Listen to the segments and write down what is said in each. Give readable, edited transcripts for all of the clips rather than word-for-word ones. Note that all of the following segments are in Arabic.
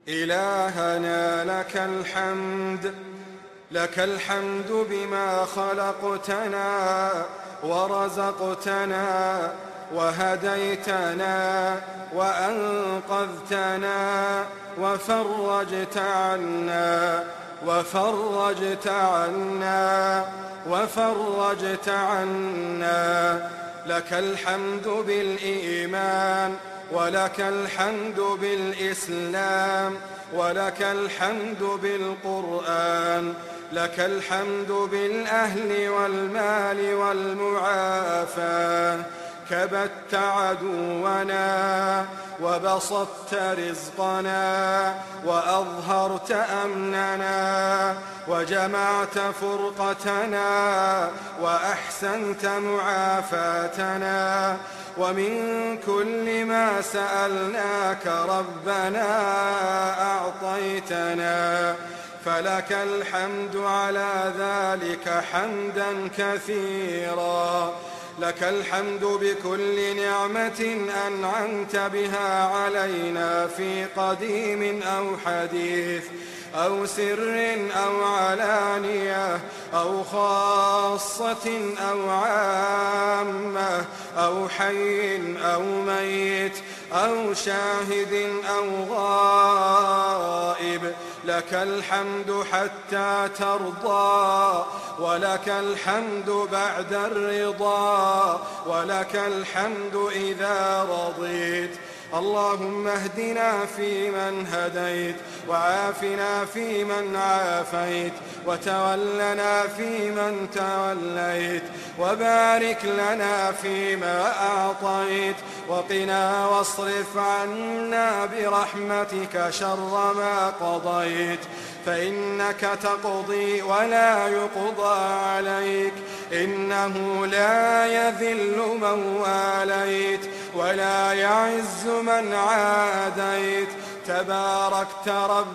إلهنا لك الحمد بما خلقتنا ورزقتنا وهديتنا وأنقذتنا وفرجت عنا لك الحمد بالإيمان ولك الحمد بالإسلام ولك الحمد بالقرآن لك الحمد بالأهل والمال والمعافاة كبت عدونا وبسطت رزقنا وأظهرت أمننا وجمعت فرقتنا وأحسنت معافاتنا ومن كل ما سألناك ربنا أعطيتنا فلك الحمد على ذلك حمدا كثيرا لك الحمد بكل نعمة أنعمت بها علينا في قديم أو حديث أو سر أو علانية أو خاصة أو عامة أو حي أو ميت أو شاهد أو غائب لك الحمد حتى ترضى ولك الحمد بعد الرضا ولك الحمد إذا رضيت اللهم اهدنا فيمن هديت وعافنا فيمن عافيت وتولنا فيمن توليت وبارك لنا فيما أعطيت وقنا واصرف عنا برحمتك شر ما قضيت فإنك تقضي ولا يقضى عليك إنه لا يذل من واليت ولا يعز من عاديت تباركت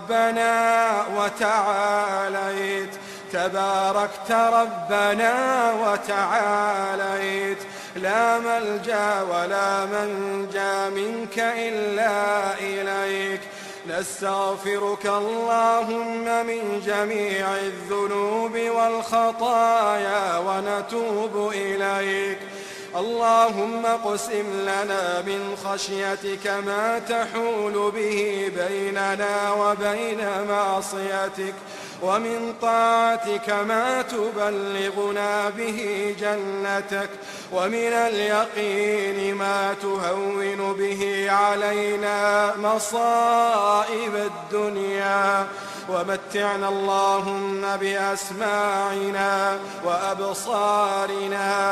ربنا وتعاليت لا ملجأ ولا منجا منك إلا إليك نستغفرك اللهم من جميع الذنوب والخطايا ونتوب إليك اللهم اقسم لنا من خشيتك ما تحول به بيننا وبين معصيتك ومن طاعتك ما تبلغنا به جنتك ومن اليقين ما تهون به علينا مصائب الدنيا ومتعنا اللهم بأسماعنا وأبصارنا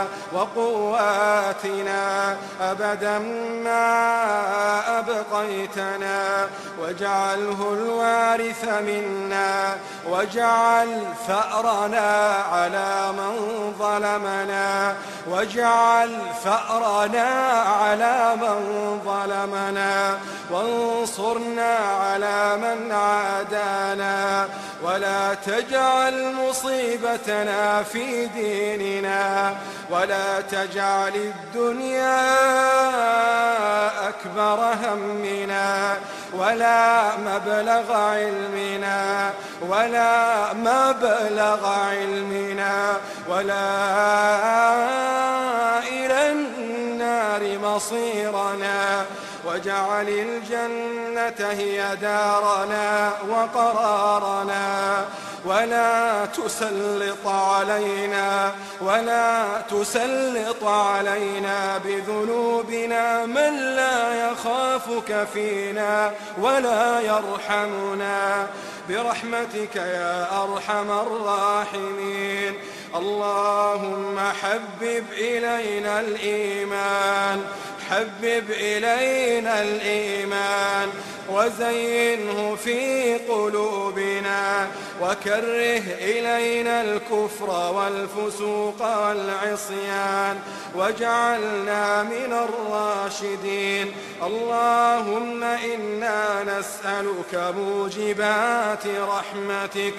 وقواتنا أبدا ما أبقيتنا واجعله الوارث منا واجعل ثأرنا على من ظلمنا وانصرنا على من عادانا ولا تجعل مصيبتنا في ديننا ولا تجعل الدنيا أكبر همنا ولا مبلغ علمنا ولا إلى النار مصيرنا واجعل الجنة هي دارنا وقرارنا ولا تسلط علينا بذنوبنا من لا يخافك فينا ولا يرحمنا برحمتك يا أرحم الراحمين اللهم حبب إلينا الإيمان وزينه في قلوبنا وكره إلينا الكفر والفسوق والعصيان واجعلنا من الراشدين اللهم إنا نسألك موجبات رحمتك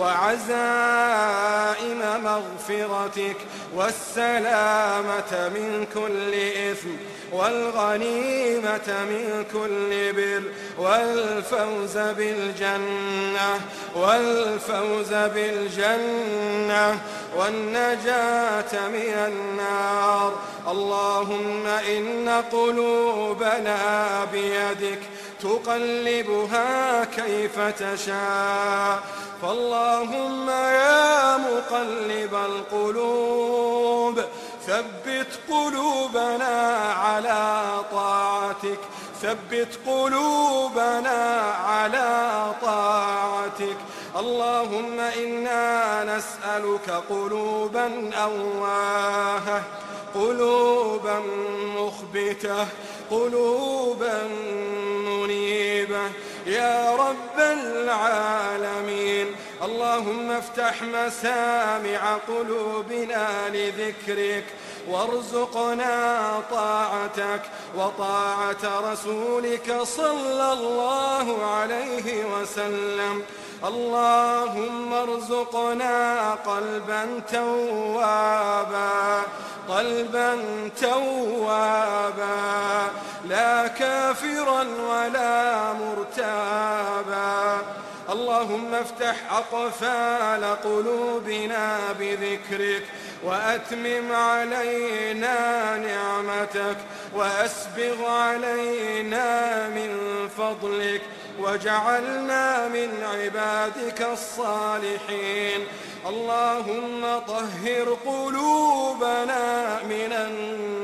وعزائم مغفرتك والسلامة من كل إثم والغنيمة من كل بر والفوز بالجنة والفوز بالجنة والنجاة من النار. اللهم إن قلوبنا بيدك تقلبها كيف تشاء، فاللهم يا مقلب القلوب ثبت قلوبنا على طاعتك، ثبت قلوبنا على طاعتك. اللهم إنا نسألك قلوبا أواهة، قلوبا مخبتة، قلوبا منيبة يا رب العالمين. اللهم افتح مسامع قلوبنا لذكرك، وارزقنا طاعتك وطاعة رسولك صلى الله عليه وسلم. اللهم ارزقنا قلبا توابا، قلبا توابا لا كافرا ولا مرتابا. اللهم افتح أقفال قلوبنا بذكرك، وأتمم علينا نعمتك، وأسبغ علينا من فضلك، واجعلنا من عبادك الصالحين. اللهم طهر قلوبنا من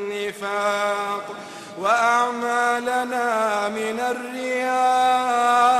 النفاق، وأعمالنا من الرياء،